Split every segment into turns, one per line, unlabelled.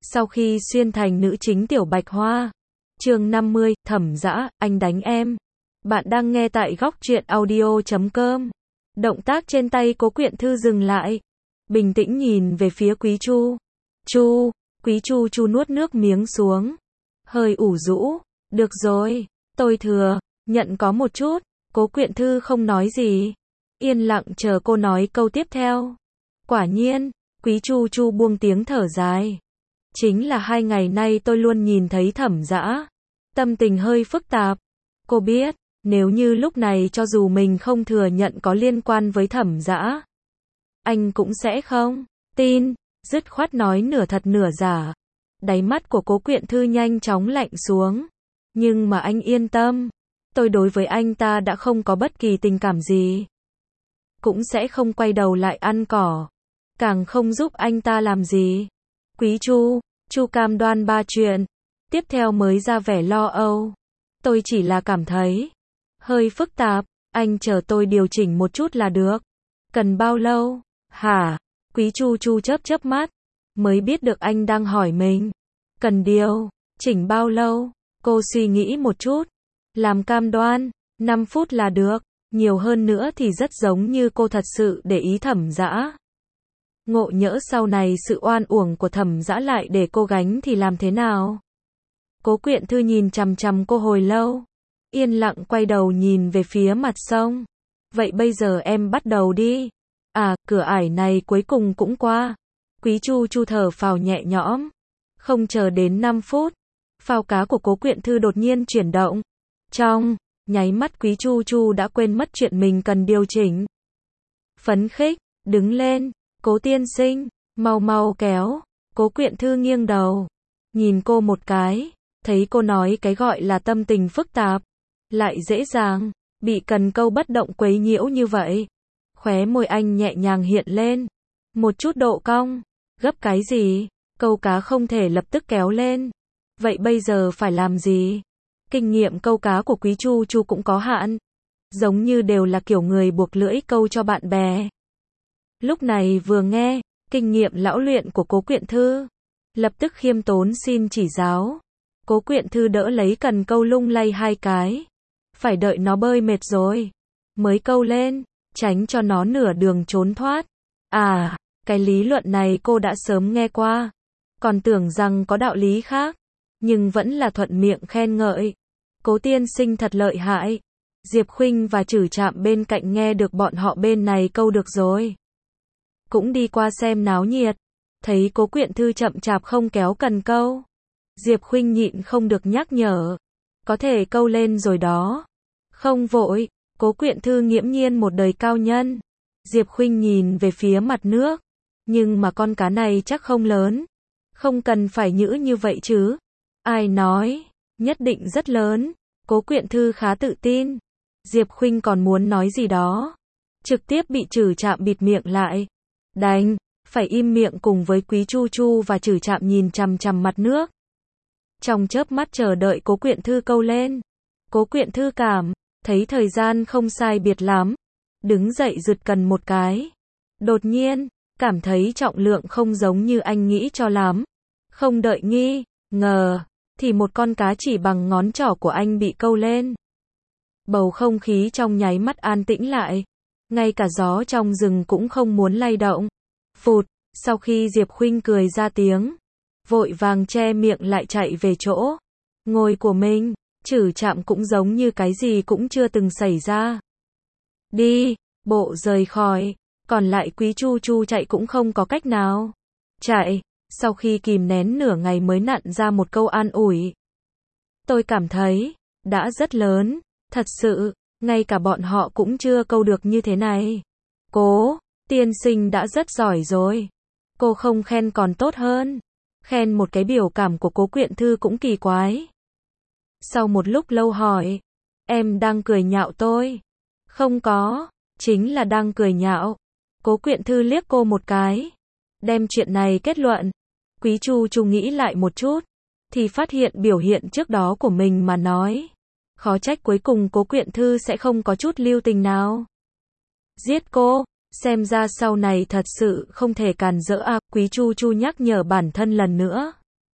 Sau khi xuyên thành nữ chính Tiểu Bạch Hoa. Chương 50, Thẩm Dã, anh đánh em. Bạn đang nghe tại góc truyện audio.com. Động tác trên tay Cố Quyện Thư dừng lại. Bình tĩnh nhìn về phía Quý Chu. Quý Chu nuốt nước miếng xuống. Hơi ủ rũ. Được rồi, tôi thừa nhận có một chút. Cố Quyện Thư không nói gì. Yên lặng chờ cô nói câu tiếp theo. Quả nhiên, Quý Chu buông tiếng thở dài. Chính là 2 ngày nay tôi luôn nhìn thấy Thẩm Dã. Tâm tình hơi phức tạp. Cô biết, nếu như lúc này cho dù mình không thừa nhận có liên quan với Thẩm Dã, anh cũng sẽ không tin, dứt khoát nói nửa thật nửa giả. Đáy mắt của Cố Quyện Thư nhanh chóng lạnh xuống. Nhưng mà anh yên tâm, tôi đối với anh ta đã không có bất kỳ tình cảm gì. Cũng sẽ không quay đầu lại ăn cỏ. Càng không giúp anh ta làm gì. Quý Chu cam đoan 3 chuyện. Tiếp theo mới ra vẻ lo âu. Tôi chỉ là cảm thấy hơi phức tạp, anh chờ tôi điều chỉnh một chút là được. Cần bao lâu? Hả? Quý Chu chớp mắt, mới biết được anh đang hỏi mình. Cần điều chỉnh bao lâu? Cô suy nghĩ một chút. Làm cam đoan, 5 phút là được. Nhiều hơn nữa thì rất giống như cô thật sự để ý Thẩm Dã. Ngộ nhỡ sau này sự oan uổng của Thẩm Dã lại để cô gánh thì làm thế nào? Cố Quyện Thư nhìn chằm chằm cô hồi lâu. Yên lặng quay đầu nhìn về phía mặt sông. Vậy bây giờ em bắt đầu đi. À, cửa ải này cuối cùng cũng qua. Quý Chu thở phào nhẹ nhõm. Không chờ đến 5 phút. Phao cá của Cố Quyện Thư đột nhiên chuyển động. Trong nháy mắt Quý Chu đã quên mất chuyện mình cần điều chỉnh. Phấn khích, đứng lên. Cố tiên sinh, mau kéo. Cố Quyện Thư nghiêng đầu. Nhìn cô một cái. Thấy cô nói cái gọi là tâm tình phức tạp. Lại dễ dàng. Bị cần câu bất động quấy nhiễu như vậy. Khóe môi anh nhẹ nhàng hiện lên. Một chút độ cong. Gấp cái gì? Câu cá không thể lập tức kéo lên. Vậy bây giờ phải làm gì? Kinh nghiệm câu cá của Quý Chu cũng có hạn. Giống như đều là kiểu người buộc lưỡi câu cho bạn bè. Lúc này vừa nghe, kinh nghiệm lão luyện của Cố Quyện Thư. Lập tức khiêm tốn xin chỉ giáo. Cố Quyện Thư đỡ lấy cần câu lung lay 2 cái. Phải đợi nó bơi mệt rồi. Mới câu lên, tránh cho nó nửa đường trốn thoát. À, cái lý luận này cô đã sớm nghe qua. Còn tưởng rằng có đạo lý khác. Nhưng vẫn là thuận miệng khen ngợi. Cố tiên sinh thật lợi hại. Diệp Khuynh và Trử Trạm bên cạnh nghe được bọn họ bên này câu được rồi. Cũng đi qua xem náo nhiệt. Thấy Cố Quyện Thư chậm chạp không kéo cần câu. Diệp Khuynh nhịn không được nhắc nhở. Có thể câu lên rồi đó. Không vội. Cố Quyện Thư nghiễm nhiên một đời cao nhân. Diệp Khuynh nhìn về phía mặt nước. Nhưng mà con cá này chắc không lớn. Không cần phải nhữ như vậy chứ. Ai nói? Nhất định rất lớn. Cố Quyện Thư khá tự tin. Diệp Khuynh còn muốn nói gì đó. Trực tiếp bị Trử Trạm bịt miệng lại. Đành phải im miệng cùng với Quý Chu và Trử Trạm nhìn chằm chằm mặt nước. Trong chớp mắt chờ đợi Cố Quyện Thư câu lên. Cố Quyện Thư cảm thấy thời gian không sai biệt lắm. Đứng dậy giật cần một cái. Đột nhiên, cảm thấy trọng lượng không giống như anh nghĩ cho lắm. Không đợi nghi ngờ, thì một con cá chỉ bằng ngón trỏ của anh bị câu lên. Bầu không khí trong nháy mắt an tĩnh lại. Ngay cả gió trong rừng cũng không muốn lay động. Phụt, sau khi Diệp Khuynh cười ra tiếng, vội vàng che miệng lại chạy về chỗ ngồi của mình. Trử Trạm cũng giống như cái gì cũng chưa từng xảy ra. Đi bộ rời khỏi. Còn lại Quý Chu chạy cũng không có cách nào. Chạy, sau khi kìm nén nửa ngày mới nặn ra một câu an ủi. Tôi cảm thấy đã rất lớn. Thật sự, ngay cả bọn họ cũng chưa câu được như thế này. Cố tiên sinh đã rất giỏi rồi. Cô không khen còn tốt hơn. Khen một cái biểu cảm của Cố Quyện Thư cũng kỳ quái. Sau một lúc lâu hỏi. Em đang cười nhạo tôi? Không có, chính là đang cười nhạo. Cố Quyện Thư liếc cô một cái. Đem chuyện này kết luận. Quý Chu nghĩ lại một chút. Thì phát hiện biểu hiện trước đó của mình mà nói. Khó trách cuối cùng Cố Quyện Thư sẽ không có chút lưu tình nào. Giết cô, xem ra sau này thật sự không thể cản rỡ à. Quý Chu nhắc nhở bản thân lần nữa.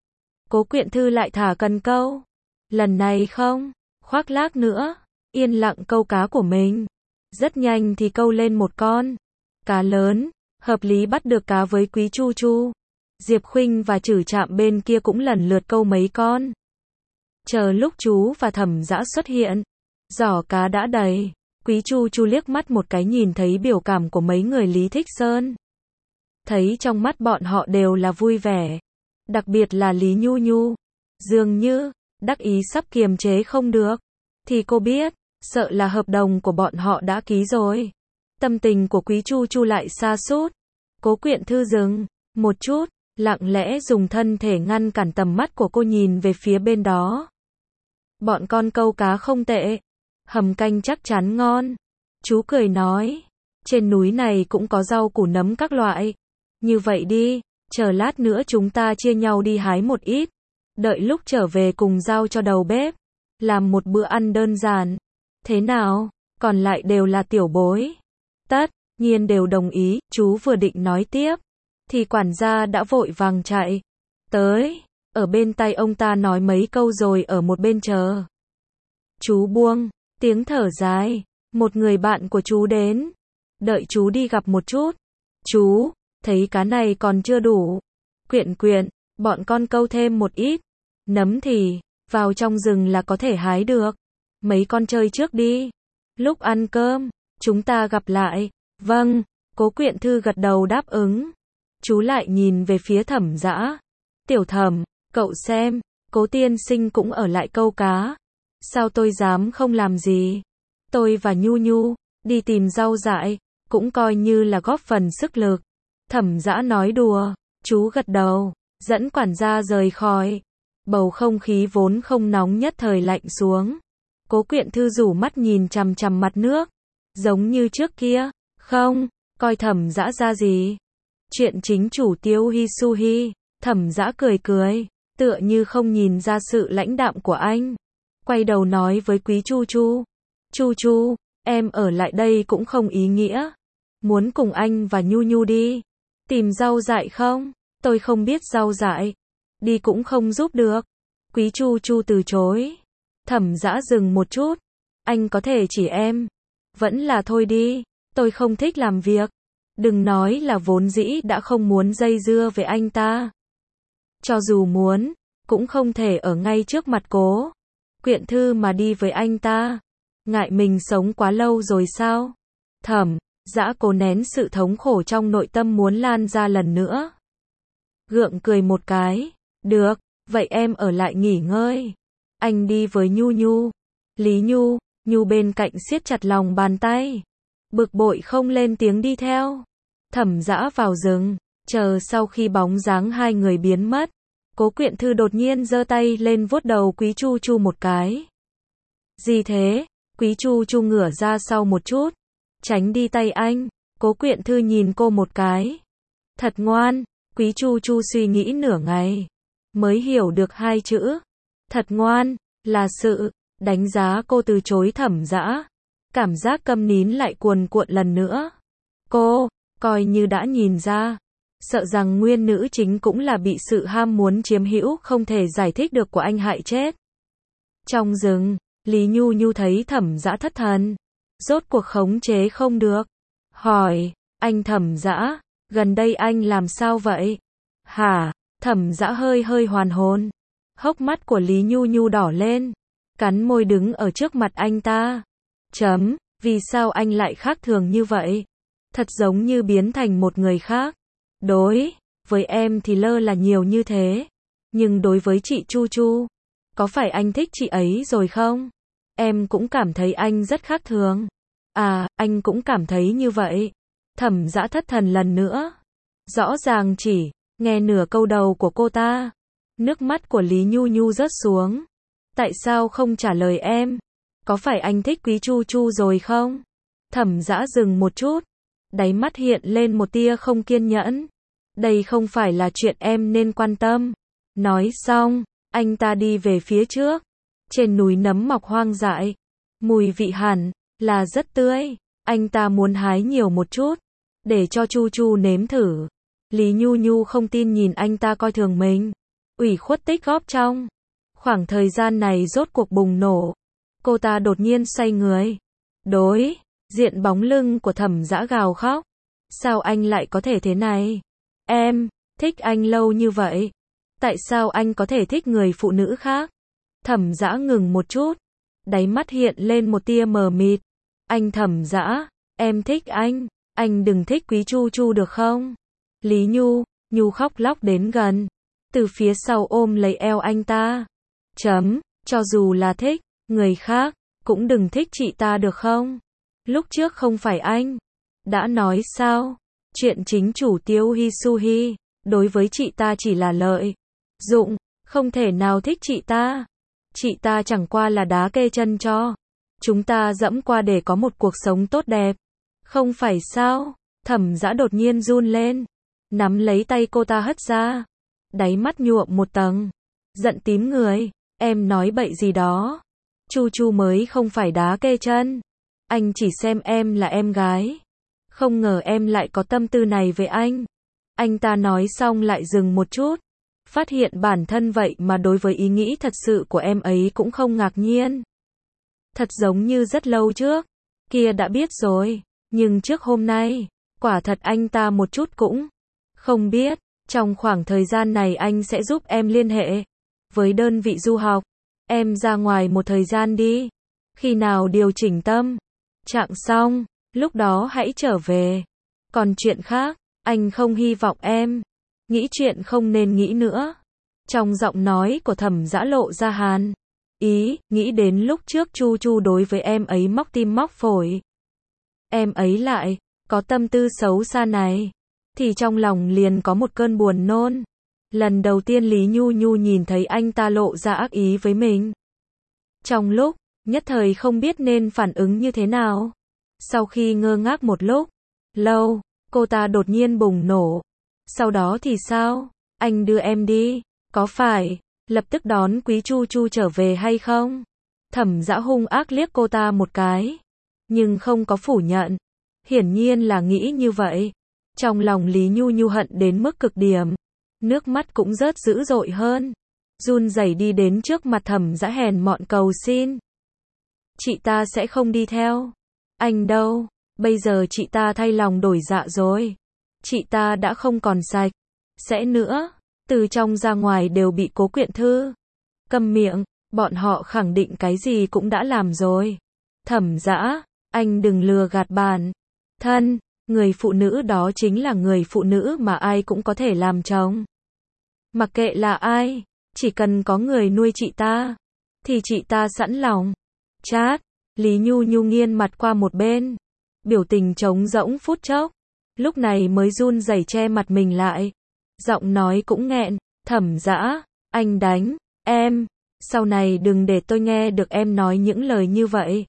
Cố Quyện Thư lại thả cần câu. Lần này không khoác lác nữa, yên lặng câu cá của mình. Rất nhanh thì câu lên một con cá lớn, hợp lý bắt được cá với Quý Chu Chu. Diệp Khuynh và Trử Trạm bên kia cũng lần lượt câu mấy con. Chờ lúc chú và Thẩm Dã xuất hiện, giỏ cá đã đầy. Quý Chu Chu liếc mắt một cái nhìn thấy biểu cảm của mấy người Lý Thích Sơn. Thấy trong mắt bọn họ đều là vui vẻ. Đặc biệt là Lý Nhu Nhu. Dường như, đắc ý sắp kiềm chế không được. Thì cô biết, sợ là hợp đồng của bọn họ đã ký rồi. Tâm tình của Quý Chu Chu lại sa sút. Cố Quyện Thư dừng một chút, lặng lẽ dùng thân thể ngăn cản tầm mắt của cô nhìn về phía bên đó. Bọn con câu cá không tệ, hầm canh chắc chắn ngon. Chú cười nói, trên núi này cũng có rau củ nấm các loại. Như vậy đi, chờ lát nữa chúng ta chia nhau đi hái một ít. Đợi lúc trở về cùng giao cho đầu bếp. Làm một bữa ăn đơn giản. Thế nào? Còn lại đều là tiểu bối. Tất nhiên đều đồng ý, chú vừa định nói tiếp. Thì quản gia đã vội vàng chạy tới. Ở bên tay ông ta nói mấy câu rồi ở một bên chờ. Chú buông tiếng thở dài. Một người bạn của chú đến. Đợi chú đi gặp một chút. Chú thấy cá này còn chưa đủ. Quyện Quyện, bọn con câu thêm một ít. Nấm thì vào trong rừng là có thể hái được. Mấy con chơi trước đi. Lúc ăn cơm, chúng ta gặp lại. Vâng, Cố Quyện Thư gật đầu đáp ứng. Chú lại nhìn về phía Thẩm Dã. Tiểu Thẩm, cậu xem, Cố tiên sinh cũng ở lại câu cá. Sao tôi dám không làm gì? Tôi và Nhu Nhu đi tìm rau dại, cũng coi như là góp phần sức lực. Thẩm Dã nói đùa. Chú gật đầu, dẫn quản gia rời khỏi. Bầu không khí vốn không nóng nhất thời lạnh xuống. Cố Quyện Thư rủ mắt nhìn chằm chằm mặt nước. Giống như trước kia, không coi Thẩm Dã ra gì. Chuyện chính chủ Tiêu Hi Su Hi. Thẩm Dã cười cười, tựa như không nhìn ra sự lãnh đạm của anh. Quay đầu nói với Quý Chu Chu. Chu Chu, em ở lại đây cũng không ý nghĩa. Muốn cùng anh và Nhu Nhu đi. Tìm rau dại không? Tôi không biết rau dại. Đi cũng không giúp được. Quý Chu Chu từ chối. Thẩm Dã dừng một chút. Anh có thể chỉ em. Vẫn là thôi đi. Tôi không thích làm việc. Đừng nói là vốn dĩ đã không muốn dây dưa với anh ta. Cho dù muốn, cũng không thể ở ngay trước mặt Cố Quyện Thư mà đi với anh ta. Ngại mình sống quá lâu rồi sao? Thẩm Dã cố nén sự thống khổ trong nội tâm muốn lan ra lần nữa. Gượng cười một cái. Được, vậy em ở lại nghỉ ngơi. Anh đi với Nhu Nhu. Lý Nhu Nhu bên cạnh siết chặt lòng bàn tay. Bực bội không lên tiếng đi theo. Thẩm Dã vào rừng. Chờ sau khi bóng dáng hai người biến mất. Cố Quyện Thư đột nhiên giơ tay lên vuốt đầu Quý Chu Chu một cái. Gì thế? Quý Chu Chu ngửa ra sau một chút. Tránh đi tay anh. Cố Quyện Thư nhìn cô một cái. Thật ngoan. Quý Chu Chu suy nghĩ nửa ngày. Mới hiểu được hai chữ. Thật ngoan. Là sự đánh giá cô từ chối Thẩm Dã. Cảm giác câm nín lại cuồn cuộn lần nữa. Cô coi như đã nhìn ra. Sợ rằng nguyên nữ chính cũng là bị sự ham muốn chiếm hữu không thể giải thích được của anh hại chết. Trong rừng, Lý Nhu Nhu thấy Thẩm Dã thất thần. Rốt cuộc khống chế không được. Hỏi, anh Thẩm Dã, gần đây anh làm sao vậy? Hả? Thẩm Dã hơi hơi hoàn hồn. Hốc mắt của Lý Nhu Nhu đỏ lên. Cắn môi đứng ở trước mặt anh ta. Vì sao anh lại khác thường như vậy? Thật giống như biến thành một người khác. Đối với em thì lơ là nhiều như thế. Nhưng đối với chị Chu Chu, có phải anh thích chị ấy rồi không? Em cũng cảm thấy anh rất khác thường. À, anh cũng cảm thấy như vậy. Thẩm Dã thất thần lần nữa. Rõ ràng chỉ nghe nửa câu đầu của cô ta. Nước mắt của Lý Nhu Nhu rớt xuống. Tại sao không trả lời em? Có phải anh thích Quý Chu Chu rồi không? Thẩm Dã dừng một chút. Đáy mắt hiện lên một tia không kiên nhẫn. Đây không phải là chuyện em nên quan tâm. Nói xong, anh ta đi về phía trước. Trên núi nấm mọc hoang dại. Mùi vị hẳn là rất tươi. Anh ta muốn hái nhiều một chút. Để cho Chu Chu nếm thử. Lý Nhu Nhu không tin nhìn anh ta coi thường mình. ủy khuất tích góp trong khoảng thời gian này rốt cuộc bùng nổ. Cô ta đột nhiên xoay người. Đối diện bóng lưng của Thẩm Dã gào khóc. Sao anh lại có thể thế này? Em thích anh lâu như vậy. Tại sao anh có thể thích người phụ nữ khác? Thẩm Dã ngừng một chút. Đáy mắt hiện lên một tia mờ mịt. Anh Thẩm Dã, em thích anh đừng thích Quý Chu Chu được không? Lý Nhu khóc lóc đến gần. Từ phía sau ôm lấy eo anh ta. Cho dù là thích người khác, cũng đừng thích chị ta được không? Lúc trước không phải anh đã nói sao? Chuyện chính chủ Tiêu Hisuhi đối với chị ta chỉ là lợi dụng, không thể nào thích chị ta. Chị ta chẳng qua là đá kê chân cho chúng ta dẫm qua để có một cuộc sống tốt đẹp. Không phải sao? Thẩm Dã đột nhiên run lên, nắm lấy tay cô ta hất ra. Đáy mắt nhuộm một tầng giận tím người. Em nói bậy gì đó? Chu Chu mới không phải đá kê chân. Anh chỉ xem em là em gái. Không ngờ em lại có tâm tư này với anh. Anh ta nói xong lại dừng một chút. Phát hiện bản thân vậy mà đối với ý nghĩ thật sự của em ấy cũng không ngạc nhiên. Thật giống như rất lâu trước kia đã biết rồi. Nhưng trước hôm nay, quả thật anh ta một chút cũng không biết. Trong khoảng thời gian này anh sẽ giúp em liên hệ với đơn vị du học. Em ra ngoài một thời gian đi. Khi nào điều chỉnh tâm trạng xong, lúc đó hãy trở về. Còn chuyện khác, anh không hy vọng em nghĩ chuyện không nên nghĩ nữa. Trong giọng nói của Thẩm Dã lộ ra hàn ý, nghĩ đến lúc trước Chu Chu đối với em ấy móc tim móc phổi. Em ấy lại có tâm tư xấu xa này, thì trong lòng liền có một cơn buồn nôn. Lần đầu tiên Lý Nhu nhìn thấy anh ta lộ ra ác ý với mình. Trong lúc nhất thời không biết nên phản ứng như thế nào. Sau khi ngơ ngác một lúc lâu, cô ta đột nhiên bùng nổ. Sau đó thì sao? Anh đưa em đi, có phải lập tức đón Quý Chu Chu trở về hay không? Thẩm Dã hung ác liếc cô ta một cái, nhưng không có phủ nhận. Hiển nhiên là nghĩ như vậy. Trong lòng Lý Nhu hận đến mức cực điểm, nước mắt cũng rớt dữ dội hơn. Run rẩy đi đến trước mặt Thẩm Dã hèn mọn cầu xin. Chị ta sẽ không đi theo anh đâu. Bây giờ chị ta thay lòng đổi dạ rồi. Chị ta đã không còn sạch sẽ nữa. Từ trong ra ngoài đều bị Cố Quyện Thư câm miệng. Bọn họ khẳng định cái gì cũng đã làm rồi. Thẩm Dã, anh đừng lừa gạt bản thân. Người phụ nữ đó chính là người phụ nữ mà ai cũng có thể làm chồng. Mặc kệ là ai, chỉ cần có người nuôi chị ta, thì chị ta sẵn lòng. Chát, Lý Nhu nghiêng mặt qua một bên, biểu tình trống rỗng phút chốc, lúc này mới run rẩy che mặt mình lại. Giọng nói cũng nghẹn. Thẩm Dã, anh đánh em, sau này đừng để tôi nghe được em nói những lời như vậy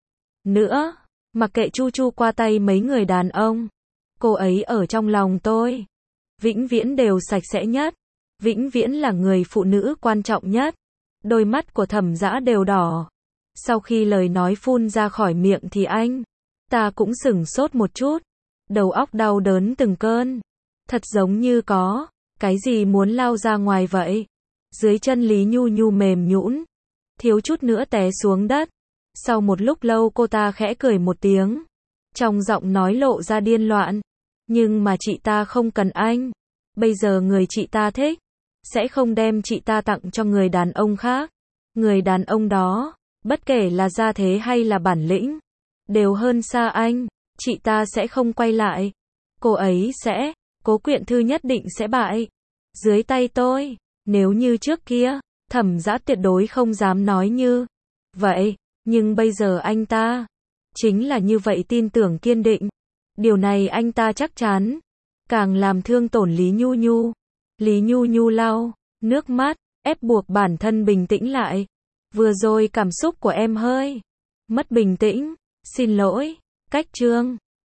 nữa. Mặc kệ Chu Chu qua tay mấy người đàn ông, cô ấy ở trong lòng tôi vĩnh viễn đều sạch sẽ nhất, vĩnh viễn là người phụ nữ quan trọng nhất. Đôi mắt của Thẩm Dã đều đỏ. Sau khi lời nói phun ra khỏi miệng thì anh ta cũng sửng sốt một chút, đầu óc đau đớn từng cơn, thật giống như có cái gì muốn lao ra ngoài vậy. Dưới chân Lý Nhu mềm nhũn, thiếu chút nữa té xuống đất. Sau một lúc lâu cô ta khẽ cười một tiếng, trong giọng nói lộ ra điên loạn. Nhưng mà chị ta không cần anh. Bây giờ người chị ta thích sẽ không đem chị ta tặng cho người đàn ông khác. Người đàn ông đó, bất kể là gia thế hay là bản lĩnh, đều hơn xa anh. Chị ta sẽ không quay lại. Cô ấy sẽ, Cố Quyện Thư nhất định sẽ bại dưới tay tôi. Nếu như trước kia, Thẩm Dã tuyệt đối không dám nói như vậy. Nhưng bây giờ anh ta chính là như vậy, tin tưởng kiên định. Điều này anh ta chắc chắn càng làm thương tổn Lý Nhu. Lý Nhu lau nước mắt, ép buộc bản thân bình tĩnh lại. Vừa rồi cảm xúc của em hơi mất bình tĩnh. Xin lỗi. Cách chương